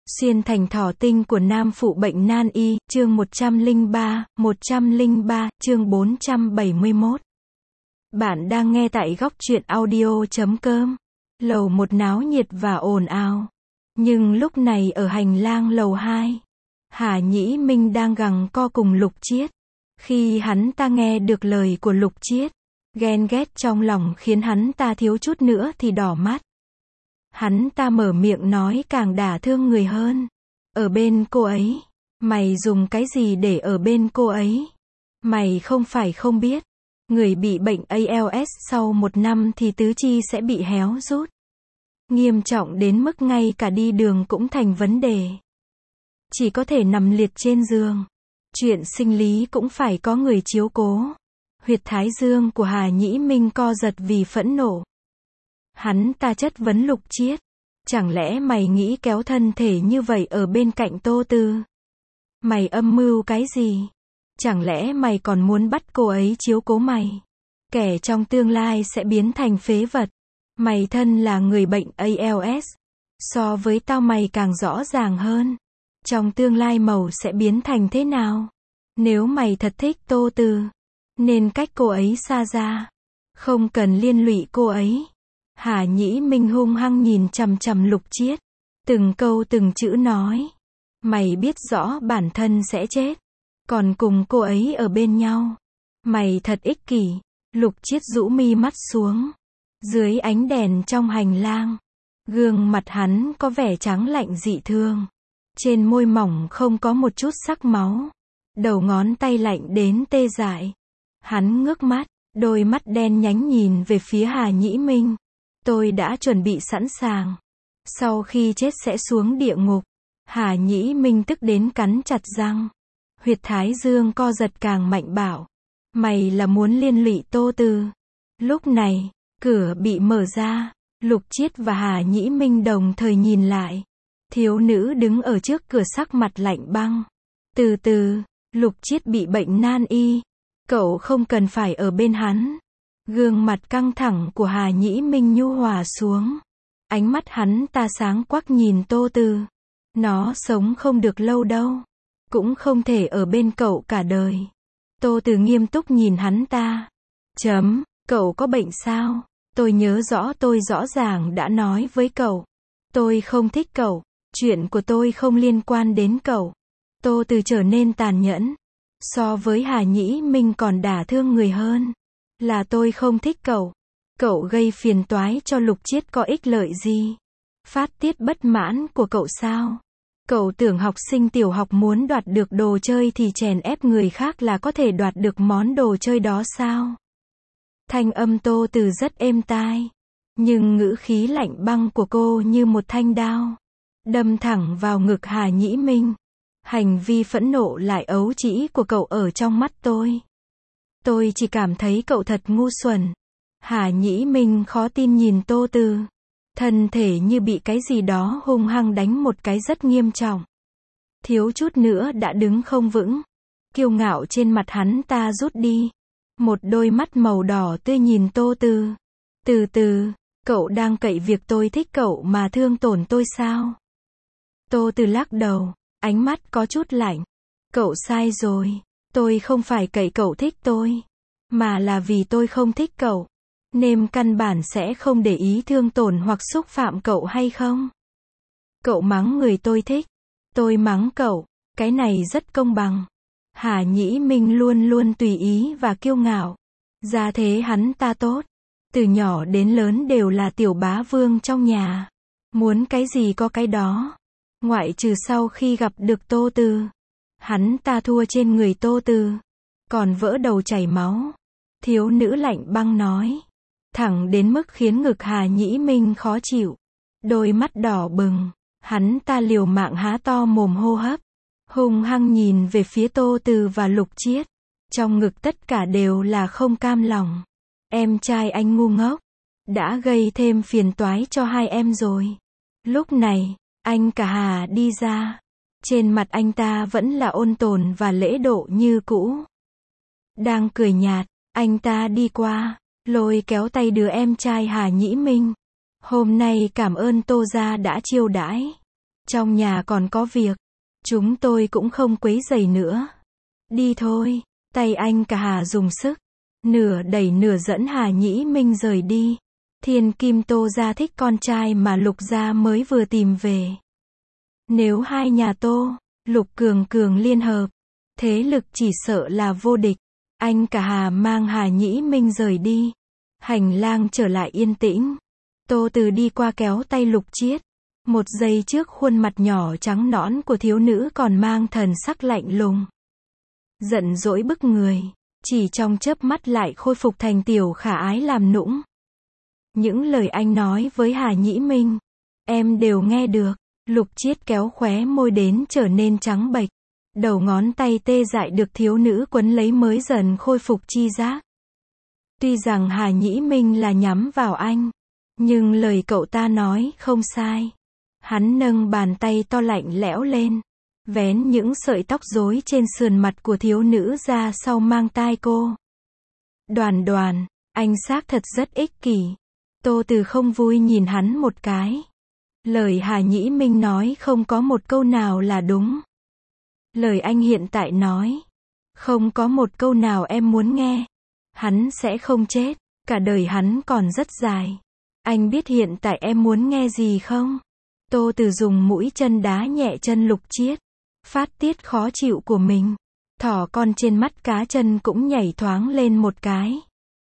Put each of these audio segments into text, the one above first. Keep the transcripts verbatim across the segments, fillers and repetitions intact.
Xuyên thành thỏ tinh của nam phụ bệnh nan y, chương một trăm lẻ ba, một trăm lẻ ba, chương bốn trăm bảy mươi mốt. Bạn đang nghe tại góc truyện audio chấm com. Lầu một náo nhiệt và ồn ào. Nhưng lúc này ở hành lang lầu hai, Hà Nhĩ Minh đang gằng co cùng Lục Chiết. Khi hắn ta nghe được lời của Lục Chiết, ghen ghét trong lòng khiến hắn ta thiếu chút nữa thì đỏ mắt. Hắn ta mở miệng nói càng đả thương người hơn. Ở bên cô ấy, mày dùng cái gì để ở bên cô ấy? Mày không phải không biết, người bị bệnh a lờ ét sau một năm thì tứ chi sẽ bị héo rút. Nghiêm trọng đến mức ngay cả đi đường cũng thành vấn đề. Chỉ có thể nằm liệt trên giường. Chuyện sinh lý cũng phải có người chiếu cố. Huyệt thái dương của Hà Nhĩ Minh co giật vì phẫn nộ. Hắn ta chất vấn Lục Chiết. Chẳng lẽ mày nghĩ kéo thân thể như vậy ở bên cạnh Tô Tư? Mày âm mưu cái gì? Chẳng lẽ mày còn muốn bắt cô ấy chiếu cố mày? Kẻ trong tương lai sẽ biến thành phế vật. Mày thân là người bệnh a lờ ét. So với tao mày càng rõ ràng hơn. Trong tương lai màu sẽ biến thành thế nào? Nếu mày thật thích Tô Tư, nên cách cô ấy xa ra. Không cần liên lụy cô ấy. Hà Nhĩ Minh hung hăng nhìn chằm chằm Lục Chiết. Từng câu từng chữ nói. Mày biết rõ bản thân sẽ chết. Còn cùng cô ấy ở bên nhau. Mày thật ích kỷ. Lục Chiết rũ mi mắt xuống. Dưới ánh đèn trong hành lang, gương mặt hắn có vẻ trắng lạnh dị thương. Trên môi mỏng không có một chút sắc máu. Đầu ngón tay lạnh đến tê dại. Hắn ngước mắt, đôi mắt đen nhánh nhìn về phía Hà Nhĩ Minh. Tôi đã chuẩn bị sẵn sàng. Sau khi chết sẽ xuống địa ngục. Hà Nhĩ Minh tức đến cắn chặt răng. Huyệt thái dương co giật càng mạnh bảo. Mày là muốn liên lụy Tô Tư. Lúc này, cửa bị mở ra. Lục Chiết và Hà Nhĩ Minh đồng thời nhìn lại. Thiếu nữ đứng ở trước cửa sắc mặt lạnh băng. Từ từ, Lục Chiết bị bệnh nan y. Cậu không cần phải ở bên hắn. Gương mặt căng thẳng của Hà Nhĩ Minh nhu hòa xuống. Ánh mắt hắn ta sáng quắc nhìn Tô Tư. Nó sống không được lâu đâu. Cũng không thể ở bên cậu cả đời. Tô Tư nghiêm túc nhìn hắn ta. Chấm, cậu có bệnh sao? Tôi nhớ rõ tôi rõ ràng đã nói với cậu. Tôi không thích cậu. Chuyện của tôi không liên quan đến cậu. Tô Tư trở nên tàn nhẫn. So với Hà Nhĩ Minh còn đả thương người hơn. Là tôi không thích cậu. Cậu gây phiền toái cho Lục Chiết có ích lợi gì? Phát tiết bất mãn của cậu sao? Cậu tưởng học sinh tiểu học muốn đoạt được đồ chơi thì chèn ép người khác là có thể đoạt được món đồ chơi đó sao? Thanh âm Tô Tư rất êm tai. Nhưng ngữ khí lạnh băng của cô như một thanh đao. Đâm thẳng vào ngực Hà Nhĩ Minh. Hành vi phẫn nộ lại ấu trĩ của cậu ở trong mắt tôi. Tôi chỉ cảm thấy cậu thật ngu xuẩn. Hà Nhĩ Minh khó tin nhìn Tô Tư. Thân thể như bị cái gì đó hung hăng đánh một cái rất nghiêm trọng. Thiếu chút nữa đã đứng không vững. Kiêu ngạo trên mặt hắn ta rút đi. Một đôi mắt màu đỏ tươi nhìn Tô Tư. Từ từ, cậu đang cậy việc tôi thích cậu mà thương tổn tôi sao? Tô Tư lắc đầu, ánh mắt có chút lạnh. Cậu sai rồi. Tôi không phải cậy cậu thích tôi. Mà là vì tôi không thích cậu. Nên căn bản sẽ không để ý thương tổn hoặc xúc phạm cậu hay không. Cậu mắng người tôi thích. Tôi mắng cậu. Cái này rất công bằng. Hà Nhĩ Minh luôn luôn tùy ý và kiêu ngạo. Gia thế hắn ta tốt. Từ nhỏ đến lớn đều là tiểu bá vương trong nhà. Muốn cái gì có cái đó. Ngoại trừ sau khi gặp được Tô Tư. Hắn ta thua trên người Tô Tư. Còn vỡ đầu chảy máu. Thiếu nữ lạnh băng nói. Thẳng đến mức khiến ngực Hà Nhĩ Minh khó chịu. Đôi mắt đỏ bừng. Hắn ta liều mạng há to mồm hô hấp. Hung hăng nhìn về phía Tô Tư và Lục Chiết. Trong ngực tất cả đều là không cam lòng. Em trai anh ngu ngốc. Đã gây thêm phiền toái cho hai em rồi. Lúc này, anh cả Hà đi ra. Trên mặt anh ta vẫn là ôn tồn và lễ độ như cũ. Đang cười nhạt, anh ta đi qua, lôi kéo tay đứa em trai Hà Nhĩ Minh. Hôm nay cảm ơn Tô gia đã chiêu đãi. Trong nhà còn có việc. Chúng tôi cũng không quấy rầy nữa. Đi thôi. Tay anh cả Hà dùng sức. Nửa đẩy nửa dẫn Hà Nhĩ Minh rời đi. Thiên Kim Tô gia thích con trai mà Lục gia mới vừa tìm về. Nếu hai nhà Tô, Lục Cường Cường liên hợp, thế lực chỉ sợ là vô địch. Anh cả Hà mang Hà Nhĩ Minh rời đi. Hành lang trở lại yên tĩnh. Tô Từ đi qua kéo tay Lục Chiết. Một giây trước khuôn mặt nhỏ trắng nõn của thiếu nữ còn mang thần sắc lạnh lùng. Giận dỗi bức người. Chỉ trong chớp mắt lại khôi phục thành tiểu khả ái làm nũng. Những lời anh nói với Hà Nhĩ Minh, em đều nghe được. Lục Chiết kéo khóe môi đến trở nên trắng bệch. Đầu ngón tay tê dại được thiếu nữ quấn lấy mới dần khôi phục chi giác. Tuy rằng Hà Nhĩ Minh là nhắm vào anh, nhưng lời cậu ta nói không sai. Hắn nâng bàn tay to lạnh lẽo lên, vén những sợi tóc rối trên sườn mặt của thiếu nữ ra sau mang tai cô. Đoàn Đoàn, anh xác thật rất ích kỷ. Tô Từ không vui nhìn hắn một cái. Lời Hà Nhĩ Minh nói không có một câu nào là đúng. Lời anh hiện tại nói, không có một câu nào em muốn nghe. Hắn sẽ không chết, cả đời hắn còn rất dài. Anh biết hiện tại em muốn nghe gì không? Tô Từ dùng mũi chân đá nhẹ chân Lục Chiết, phát tiết khó chịu của mình. Thỏ con trên mắt cá chân cũng nhảy thoáng lên một cái.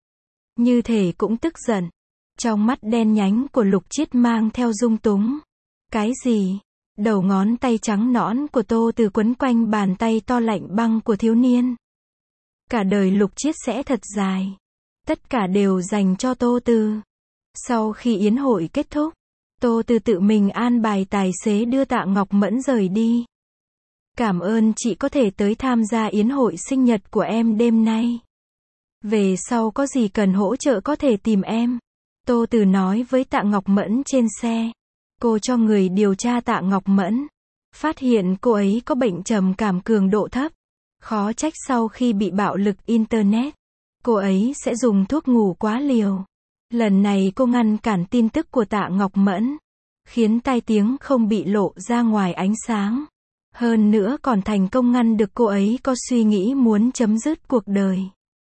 Như thể cũng tức giận. Trong mắt đen nhánh của Lục Chiết mang theo dung túng. Cái gì? Đầu ngón tay trắng nõn của Tô Từ quấn quanh bàn tay to lạnh băng của thiếu niên. Cả đời Lục Chiết sẽ thật dài. Tất cả đều dành cho Tô Từ. Sau khi yến hội kết thúc, Tô Từ tự mình an bài tài xế đưa Tạ Ngọc Mẫn rời đi. Cảm ơn chị có thể tới tham gia yến hội sinh nhật của em đêm nay. Về sau có gì cần hỗ trợ có thể tìm em. Tô Từ nói với Tạ Ngọc Mẫn trên xe. Cô cho người điều tra Tạ Ngọc Mẫn. Phát hiện cô ấy có bệnh trầm cảm cường độ thấp. Khó trách sau khi bị bạo lực Internet, cô ấy sẽ dùng thuốc ngủ quá liều. Lần này cô ngăn cản tin tức của Tạ Ngọc Mẫn, khiến tai tiếng không bị lộ ra ngoài ánh sáng. Hơn nữa còn thành công ngăn được cô ấy có suy nghĩ muốn chấm dứt cuộc đời.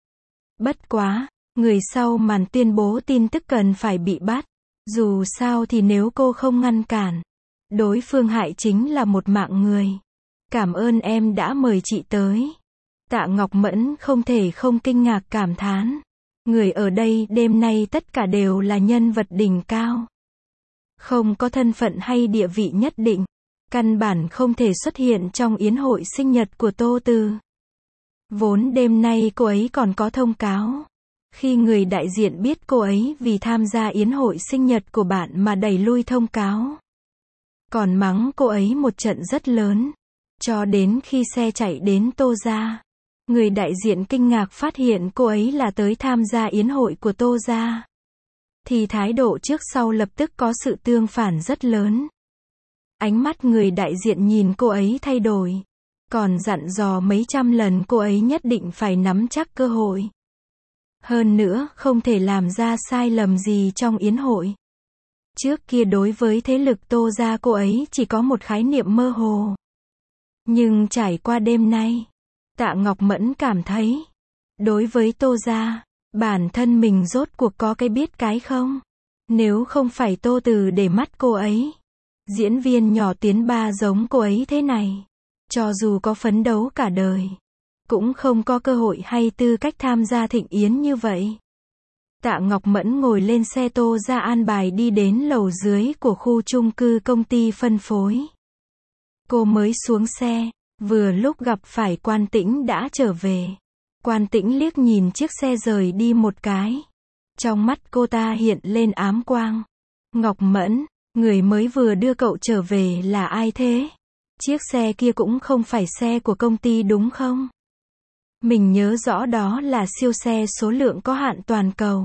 Bất quá, người sau màn tuyên bố tin tức cần phải bị bắt. Dù sao thì nếu cô không ngăn cản, đối phương hại chính là một mạng người. Cảm ơn em đã mời chị tới. Tạ Ngọc Mẫn không thể không kinh ngạc cảm thán. Người ở đây đêm nay tất cả đều là nhân vật đỉnh cao. Không có thân phận hay địa vị nhất định. Căn bản không thể xuất hiện trong yến hội sinh nhật của Tô Từ. Vốn đêm nay cô ấy còn có thông cáo. Khi người đại diện biết cô ấy vì tham gia yến hội sinh nhật của bạn mà đẩy lui thông cáo. Còn mắng cô ấy một trận rất lớn. Cho đến khi xe chạy đến Tô gia, người đại diện kinh ngạc phát hiện cô ấy là tới tham gia yến hội của Tô gia. Thì thái độ trước sau lập tức có sự tương phản rất lớn. Ánh mắt người đại diện nhìn cô ấy thay đổi. Còn dặn dò mấy trăm lần cô ấy nhất định phải nắm chắc cơ hội. Hơn nữa, không thể làm ra sai lầm gì trong yến hội. Trước kia đối với thế lực Tô gia cô ấy chỉ có một khái niệm mơ hồ. Nhưng trải qua đêm nay, Tạ Ngọc Mẫn cảm thấy, đối với Tô gia, bản thân mình rốt cuộc có cái biết cái không. Nếu không phải Tô Từ để mắt cô ấy, diễn viên nhỏ tiến ba giống cô ấy thế này, cho dù có phấn đấu cả đời, cũng không có cơ hội hay tư cách tham gia thịnh yến như vậy. Tạ Ngọc Mẫn ngồi lên xe Tô gia an bài đi đến lầu dưới của khu chung cư công ty phân phối. Cô mới xuống xe, vừa lúc gặp phải Quan Tĩnh đã trở về. Quan Tĩnh liếc nhìn chiếc xe rời đi một cái. Trong mắt cô ta hiện lên ám quang. Ngọc Mẫn, người mới vừa đưa cậu trở về là ai thế? Chiếc xe kia cũng không phải xe của công ty đúng không? Mình nhớ rõ đó là siêu xe số lượng có hạn toàn cầu.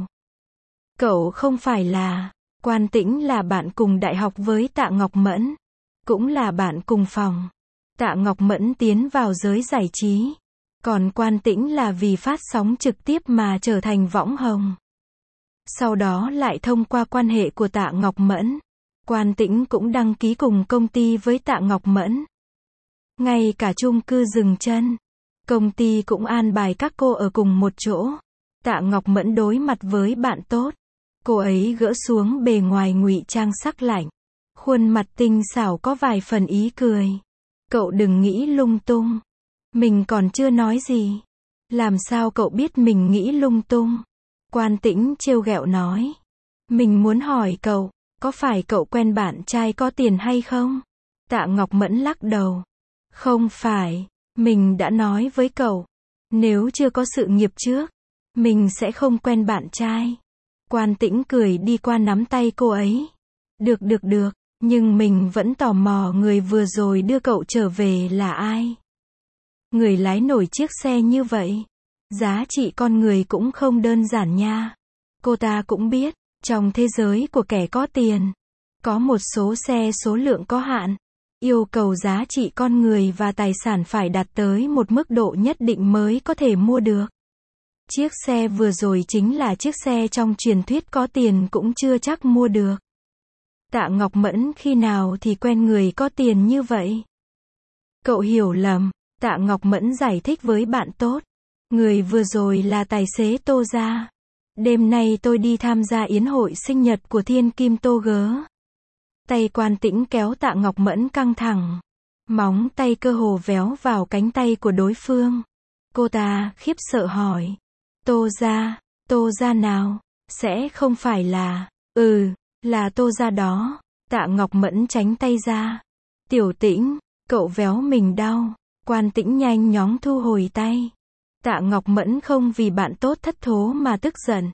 Cậu không phải là... Quan Tĩnh là bạn cùng đại học với Tạ Ngọc Mẫn. Cũng là bạn cùng phòng. Tạ Ngọc Mẫn tiến vào giới giải trí. Còn Quan Tĩnh là vì phát sóng trực tiếp mà trở thành võng hồng. Sau đó lại thông qua quan hệ của Tạ Ngọc Mẫn, Quan Tĩnh cũng đăng ký cùng công ty với Tạ Ngọc Mẫn. Ngay cả chung cư dừng chân, công ty cũng an bài các cô ở cùng một chỗ. Tạ Ngọc Mẫn đối mặt với bạn tốt. Cô ấy gỡ xuống bề ngoài ngụy trang sắc lạnh. Khuôn mặt tinh xảo có vài phần ý cười. Cậu đừng nghĩ lung tung. Mình còn chưa nói gì. Làm sao cậu biết mình nghĩ lung tung? Quan Tĩnh trêu ghẹo nói. Mình muốn hỏi cậu, có phải cậu quen bạn trai có tiền hay không? Tạ Ngọc Mẫn lắc đầu. Không phải, mình đã nói với cậu. Nếu chưa có sự nghiệp trước, mình sẽ không quen bạn trai. Quan Tĩnh cười đi qua nắm tay cô ấy. Được được được, nhưng mình vẫn tò mò người vừa rồi đưa cậu trở về là ai? Người lái nổi chiếc xe như vậy. Giá trị con người cũng không đơn giản nha. Cô ta cũng biết, trong thế giới của kẻ có tiền, có một số xe số lượng có hạn. Yêu cầu giá trị con người và tài sản phải đạt tới một mức độ nhất định mới có thể mua được. Chiếc xe vừa rồi chính là chiếc xe trong truyền thuyết có tiền cũng chưa chắc mua được. Tạ Ngọc Mẫn khi nào thì quen người có tiền như vậy? Cậu hiểu lầm, Tạ Ngọc Mẫn giải thích với bạn tốt. Người vừa rồi là tài xế Tô Gia. Đêm nay tôi đi tham gia yến hội sinh nhật của thiên kim Tô Gớ. Tay Quan Tĩnh kéo Tạ Ngọc Mẫn căng thẳng. Móng tay cơ hồ véo vào cánh tay của đối phương. Cô ta khiếp sợ hỏi. Tô Gia, Tô Gia nào? Sẽ không phải là... Ừ, là Tô Gia đó. Tạ Ngọc Mẫn tránh tay ra. Tiểu Tĩnh, cậu véo mình đau. Quan Tĩnh nhanh nhóng thu hồi tay. Tạ Ngọc Mẫn không vì bạn tốt thất thố mà tức giận.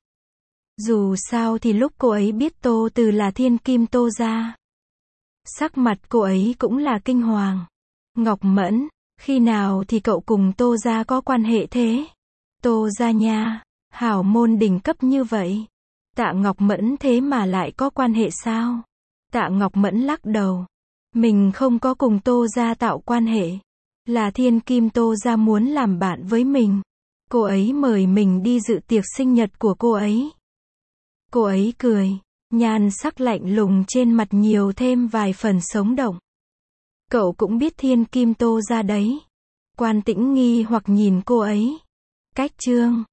Dù sao thì lúc cô ấy biết Tô Từ là thiên kim Tô Gia, sắc mặt cô ấy cũng là kinh hoàng. Ngọc Mẫn, khi nào thì cậu cùng Tô Gia có quan hệ thế? Tô Gia nha, hảo môn đỉnh cấp như vậy. Tạ Ngọc Mẫn thế mà lại có quan hệ sao? Tạ Ngọc Mẫn lắc đầu. Mình không có cùng Tô Gia tạo quan hệ. Là thiên kim Tô Gia muốn làm bạn với mình. Cô ấy mời mình đi dự tiệc sinh nhật của cô ấy. Cô ấy cười, nhan sắc lạnh lùng trên mặt nhiều thêm vài phần sống động. Cậu cũng biết thiên kim Tô Gia đấy. Quan Tĩnh nghi hoặc nhìn cô ấy. Cách chương